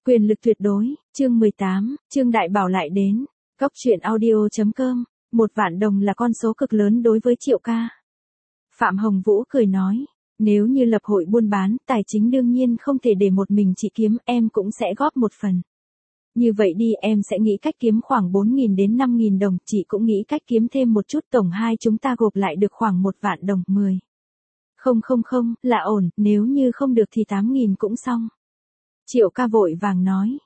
Quyền lực tuyệt đối, chương 18, Trương Đại Bảo lại đến. Cốc truyện audio.com, 1.000.000 đồng là con số cực lớn đối với Triệu ca. Phạm Hồng Vũ cười nói, nếu như lập hội buôn bán, tài chính đương nhiên không thể để một mình chị kiếm, em cũng sẽ góp một phần. Như vậy đi, em sẽ nghĩ cách kiếm khoảng 4.000 đến 5.000 đồng, chị cũng nghĩ cách kiếm thêm một chút, tổng hai chúng ta gộp lại được khoảng 1.000.000 đồng, 10. Không, là ổn, nếu như không được thì 8.000 cũng xong. Triệu ca vội vàng nói,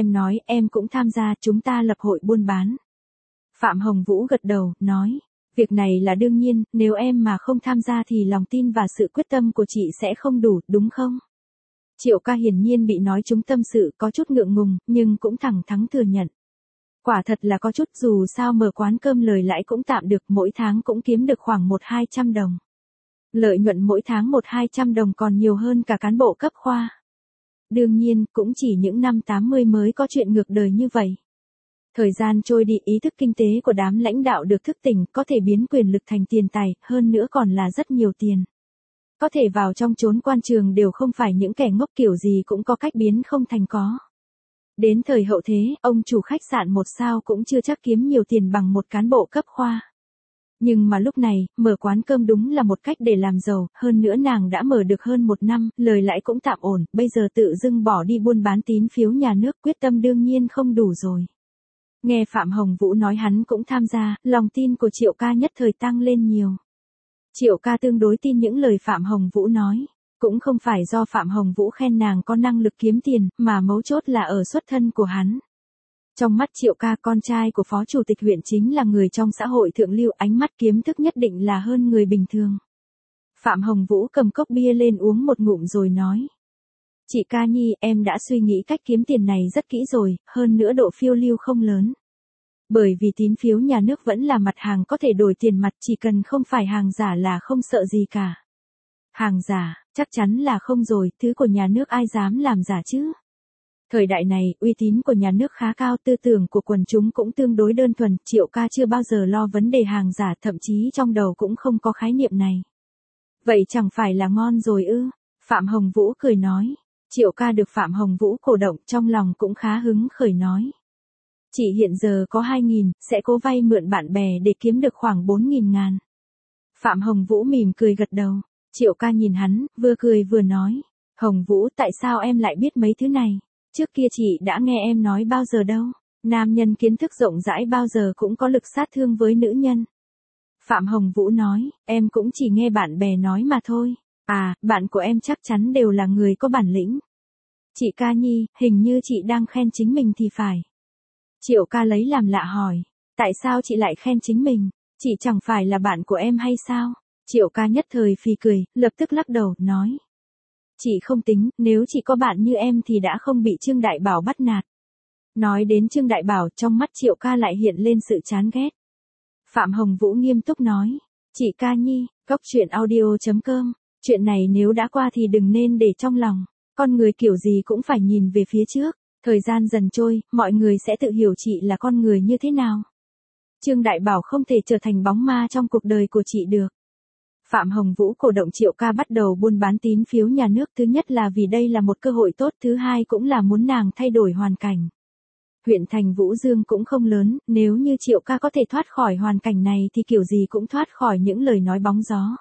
em cũng tham gia, chúng ta lập hội buôn bán. Phạm Hồng Vũ gật đầu, nói, việc này là đương nhiên, nếu em mà không tham gia thì lòng tin và sự quyết tâm của chị sẽ không đủ, đúng không? Triệu ca hiển nhiên bị nói trúng tâm sự, có chút ngượng ngùng, nhưng cũng thẳng thắn thừa nhận. Quả thật là có chút, dù sao mở quán cơm lời lãi cũng tạm được, mỗi tháng cũng kiếm được khoảng 100-200 đồng. Lợi nhuận mỗi tháng 100-200 đồng còn nhiều hơn cả cán bộ cấp khoa. Đương nhiên, cũng chỉ những năm 80 mới có chuyện ngược đời như vậy. Thời gian trôi đi, ý thức kinh tế của đám lãnh đạo được thức tỉnh, có thể biến quyền lực thành tiền tài, hơn nữa còn là rất nhiều tiền. Có thể vào trong chốn quan trường đều không phải những kẻ ngốc, kiểu gì cũng có cách biến không thành có. Đến thời hậu thế, ông chủ khách sạn 1 sao cũng chưa chắc kiếm nhiều tiền bằng một cán bộ cấp khoa. Nhưng mà lúc này, mở quán cơm đúng là một cách để làm giàu, hơn nữa nàng đã mở được hơn 1 năm, lời lãi cũng tạm ổn, bây giờ tự dưng bỏ đi buôn bán tín phiếu nhà nước, quyết tâm đương nhiên không đủ rồi. Nghe Phạm Hồng Vũ nói hắn cũng tham gia, lòng tin của Triệu ca nhất thời tăng lên nhiều. Triệu ca tương đối tin những lời Phạm Hồng Vũ nói, cũng không phải do Phạm Hồng Vũ khen nàng có năng lực kiếm tiền, mà mấu chốt là ở xuất thân của hắn. Trong mắt Triệu ca, con trai của phó chủ tịch huyện chính là người trong xã hội thượng lưu, ánh mắt kiến thức nhất định là hơn người bình thường. Phạm Hồng Vũ cầm cốc bia lên uống một ngụm rồi nói. Chị Ca Nhi, em đã suy nghĩ cách kiếm tiền này rất kỹ rồi, hơn nữa độ phiêu lưu không lớn. Bởi vì tín phiếu nhà nước vẫn là mặt hàng có thể đổi tiền mặt, chỉ cần không phải hàng giả là không sợ gì cả. Hàng giả, chắc chắn là không rồi, thứ của nhà nước ai dám làm giả chứ? Thời đại này, uy tín của nhà nước khá cao, tư tưởng của quần chúng cũng tương đối đơn thuần, Triệu ca chưa bao giờ lo vấn đề hàng giả, thậm chí trong đầu cũng không có khái niệm này. Vậy chẳng phải là ngon rồi ư? Phạm Hồng Vũ cười nói. Triệu ca được Phạm Hồng Vũ cổ động, trong lòng cũng khá hứng khởi nói. Chị hiện giờ có 2.000, sẽ cố vay mượn bạn bè để kiếm được khoảng 4.000 ngàn. Phạm Hồng Vũ mỉm cười gật đầu. Triệu ca nhìn hắn, vừa cười vừa nói. Hồng Vũ, tại sao em lại biết mấy thứ này? Trước kia chị đã nghe em nói bao giờ đâu. Nam nhân kiến thức rộng rãi bao giờ cũng có lực sát thương với nữ nhân. Phạm Hồng Vũ nói, em cũng chỉ nghe bạn bè nói mà thôi. À, bạn của em chắc chắn đều là người có bản lĩnh. Chị Ca Nhi, hình như chị đang khen chính mình thì phải. Triệu ca lấy làm lạ hỏi, tại sao chị lại khen chính mình? Chị chẳng phải là bạn của em hay sao? Triệu ca nhất thời phì cười, lập tức lắc đầu, nói. Chị không tính, nếu chị có bạn như em thì đã không bị Trương Đại Bảo bắt nạt. Nói đến Trương Đại Bảo, trong mắt Triệu ca lại hiện lên sự chán ghét. Phạm Hồng Vũ nghiêm túc nói, chị Ca Nhi, cốc truyện audio.com, chuyện này nếu đã qua thì đừng nên để trong lòng, con người kiểu gì cũng phải nhìn về phía trước, thời gian dần trôi, mọi người sẽ tự hiểu chị là con người như thế nào. Trương Đại Bảo không thể trở thành bóng ma trong cuộc đời của chị được. Phạm Hồng Vũ cổ động Triệu ca bắt đầu buôn bán tín phiếu nhà nước, thứ nhất là vì đây là một cơ hội tốt, thứ hai cũng là muốn nàng thay đổi hoàn cảnh. Huyện thành Vũ Dương cũng không lớn, nếu như Triệu ca có thể thoát khỏi hoàn cảnh này thì kiểu gì cũng thoát khỏi những lời nói bóng gió.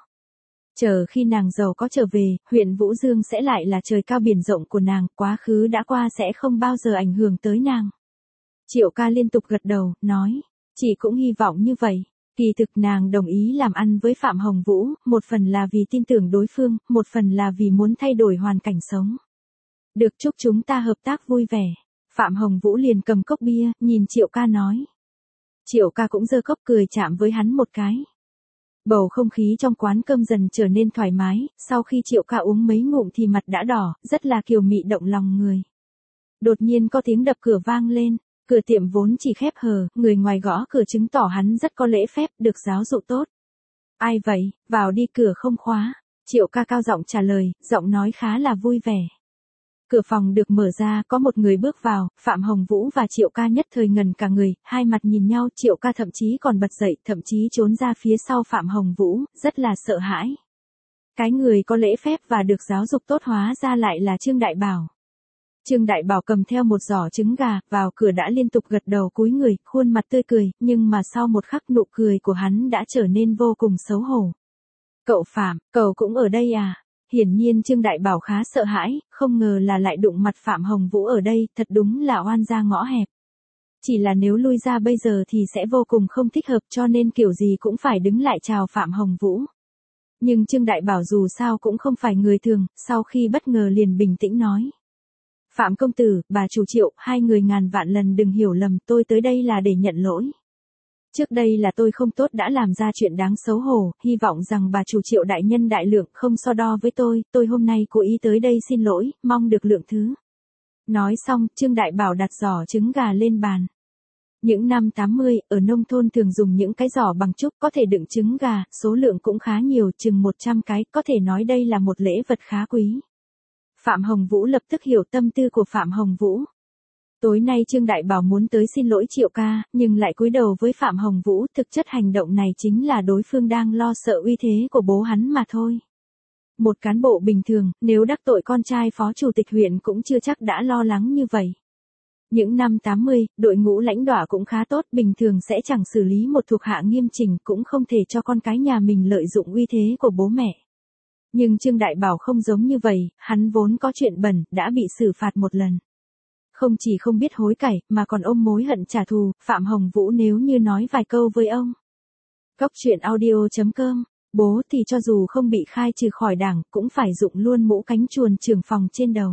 Chờ khi nàng giàu có trở về, huyện Vũ Dương sẽ lại là trời cao biển rộng của nàng, quá khứ đã qua sẽ không bao giờ ảnh hưởng tới nàng. Triệu ca liên tục gật đầu, nói, chị cũng hy vọng như vậy. Kỳ thực nàng đồng ý làm ăn với Phạm Hồng Vũ, một phần là vì tin tưởng đối phương, một phần là vì muốn thay đổi hoàn cảnh sống. Được, chúc chúng ta hợp tác vui vẻ. Phạm Hồng Vũ liền cầm cốc bia, nhìn Triệu ca nói. Triệu ca cũng giơ cốc cười chạm với hắn một cái. Bầu không khí trong quán cơm dần trở nên thoải mái, sau khi Triệu ca uống mấy ngụm thì mặt đã đỏ, rất là kiều mị động lòng người. Đột nhiên có tiếng đập cửa vang lên, cửa tiệm vốn chỉ khép hờ, người ngoài gõ cửa chứng tỏ hắn rất có lễ phép, được giáo dục tốt. Ai vậy, vào đi, cửa không khóa. Triệu ca cao giọng trả lời, giọng nói khá là vui vẻ. Cửa phòng được mở ra, có một người bước vào, Phạm Hồng Vũ và Triệu ca nhất thời ngần cả người, hai mặt nhìn nhau, Triệu ca thậm chí còn bật dậy, thậm chí trốn ra phía sau Phạm Hồng Vũ, rất là sợ hãi. Cái người có lễ phép và được giáo dục tốt hóa ra lại là Trương Đại Bảo. Trương Đại Bảo cầm theo một giỏ trứng gà, vào cửa đã liên tục gật đầu cúi người, khuôn mặt tươi cười, nhưng mà sau một khắc nụ cười của hắn đã trở nên vô cùng xấu hổ. Cậu Phạm, cậu cũng ở đây à? Hiển nhiên Trương Đại Bảo khá sợ hãi, không ngờ là lại đụng mặt Phạm Hồng Vũ ở đây, thật đúng là oan gia ngõ hẹp. Chỉ là nếu lui ra bây giờ thì sẽ vô cùng không thích hợp cho nên kiểu gì cũng phải đứng lại chào Phạm Hồng Vũ. Nhưng Trương Đại Bảo dù sao cũng không phải người thường, sau khi bất ngờ liền bình tĩnh nói. Phạm công tử, bà chủ Triệu, hai người ngàn vạn lần đừng hiểu lầm, tôi tới đây là để nhận lỗi. Trước đây là tôi không tốt đã làm ra chuyện đáng xấu hổ, hy vọng rằng bà chủ Triệu đại nhân đại lượng không so đo với tôi hôm nay cố ý tới đây xin lỗi, mong được lượng thứ. Nói xong, Trương Đại Bảo đặt giỏ trứng gà lên bàn. Những năm 80, ở nông thôn thường dùng những cái giỏ bằng trúc có thể đựng trứng gà, số lượng cũng khá nhiều, chừng 100 cái, có thể nói đây là một lễ vật khá quý. Phạm Hồng Vũ lập tức hiểu tâm tư của Phạm Hồng Vũ. Tối nay Trương Đại Bảo muốn tới xin lỗi Triệu ca, nhưng lại cúi đầu với Phạm Hồng Vũ, thực chất hành động này chính là đối phương đang lo sợ uy thế của bố hắn mà thôi. Một cán bộ bình thường, nếu đắc tội con trai phó chủ tịch huyện cũng chưa chắc đã lo lắng như vậy. Những năm 80, đội ngũ lãnh đạo cũng khá tốt, bình thường sẽ chẳng xử lý một thuộc hạ nghiêm chỉnh, cũng không thể cho con cái nhà mình lợi dụng uy thế của bố mẹ. Nhưng Trương Đại Bảo không giống như vậy, hắn vốn có chuyện bẩn, đã bị xử phạt một lần. Không chỉ không biết hối cải, mà còn ôm mối hận trả thù, Phạm Hồng Vũ nếu như nói vài câu với ông. Cóc truyện audio.com, bố thì cho dù không bị khai trừ khỏi đảng, cũng phải dụng luôn mũ cánh chuồn trưởng phòng trên đầu.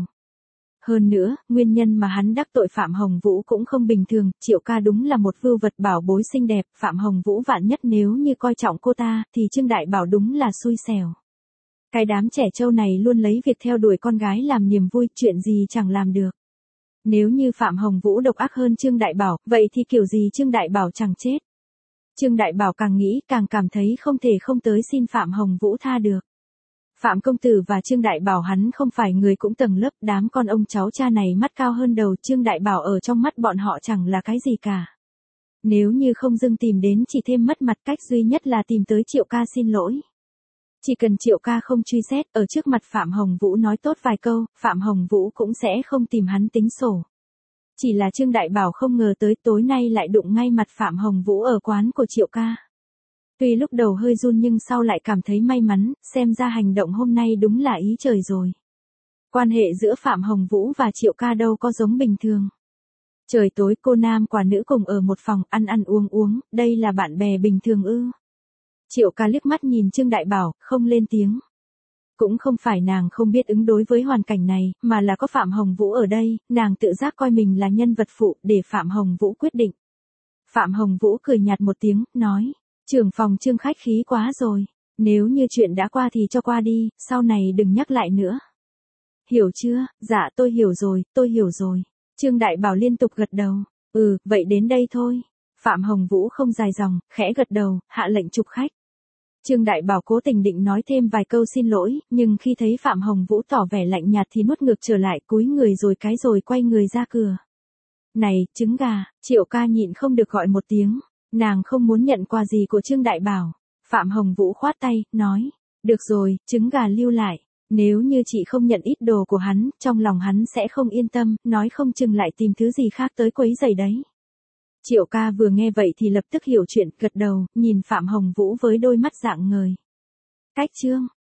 Hơn nữa, nguyên nhân mà hắn đắc tội Phạm Hồng Vũ cũng không bình thường, Triệu ca đúng là một vưu vật bảo bối xinh đẹp, Phạm Hồng Vũ vạn nhất nếu như coi trọng cô ta, thì Trương Đại Bảo đúng là xui xẻo. Cái đám trẻ trâu này luôn lấy việc theo đuổi con gái làm niềm vui, chuyện gì chẳng làm được. Nếu như Phạm Hồng Vũ độc ác hơn Trương Đại Bảo, vậy thì kiểu gì Trương Đại Bảo chẳng chết. Trương Đại Bảo càng nghĩ càng cảm thấy không thể không tới xin Phạm Hồng Vũ tha được. Phạm công tử và Trương Đại Bảo hắn không phải người cũng tầng lớp, đám con ông cháu cha này mắt cao hơn đầu, Trương Đại Bảo ở trong mắt bọn họ chẳng là cái gì cả. Nếu như không dưng tìm đến chỉ thêm mất mặt, cách duy nhất là tìm tới Triệu ca xin lỗi. Chỉ cần Triệu ca không truy xét, ở trước mặt Phạm Hồng Vũ nói tốt vài câu, Phạm Hồng Vũ cũng sẽ không tìm hắn tính sổ. Chỉ là Trương Đại Bảo không ngờ tới tối nay lại đụng ngay mặt Phạm Hồng Vũ ở quán của Triệu ca. Tuy lúc đầu hơi run nhưng sau lại cảm thấy may mắn, xem ra hành động hôm nay đúng là ý trời rồi. Quan hệ giữa Phạm Hồng Vũ và Triệu ca đâu có giống bình thường. Trời tối cô nam quả nữ cùng ở một phòng ăn uống, đây là bạn bè bình thường ư? Triệu ca liếc mắt nhìn Trương Đại Bảo, không lên tiếng. Cũng không phải nàng không biết ứng đối với hoàn cảnh này, mà là có Phạm Hồng Vũ ở đây, nàng tự giác coi mình là nhân vật phụ để Phạm Hồng Vũ quyết định. Phạm Hồng Vũ cười nhạt một tiếng, nói, trưởng phòng Trương khách khí quá rồi, nếu như chuyện đã qua thì cho qua đi, sau này đừng nhắc lại nữa. Hiểu chưa? Dạ tôi hiểu rồi. Trương Đại Bảo liên tục gật đầu, vậy đến đây thôi. Phạm Hồng Vũ không dài dòng, khẽ gật đầu, hạ lệnh chụp khách. Trương Đại Bảo cố tình định nói thêm vài câu xin lỗi, nhưng khi thấy Phạm Hồng Vũ tỏ vẻ lạnh nhạt thì nuốt ngược trở lại, cúi người rồi quay người ra cửa. Này, trứng gà, Triệu ca nhịn không được gọi một tiếng, nàng không muốn nhận quà gì của Trương Đại Bảo. Phạm Hồng Vũ khoát tay, nói, được rồi, trứng gà lưu lại, nếu như chị không nhận ít đồ của hắn, trong lòng hắn sẽ không yên tâm, nói không chừng lại tìm thứ gì khác tới quấy rầy đấy. Triệu ca vừa nghe vậy thì lập tức hiểu chuyện, gật đầu, nhìn Phạm Hồng Vũ với đôi mắt rạng ngời. Cách chương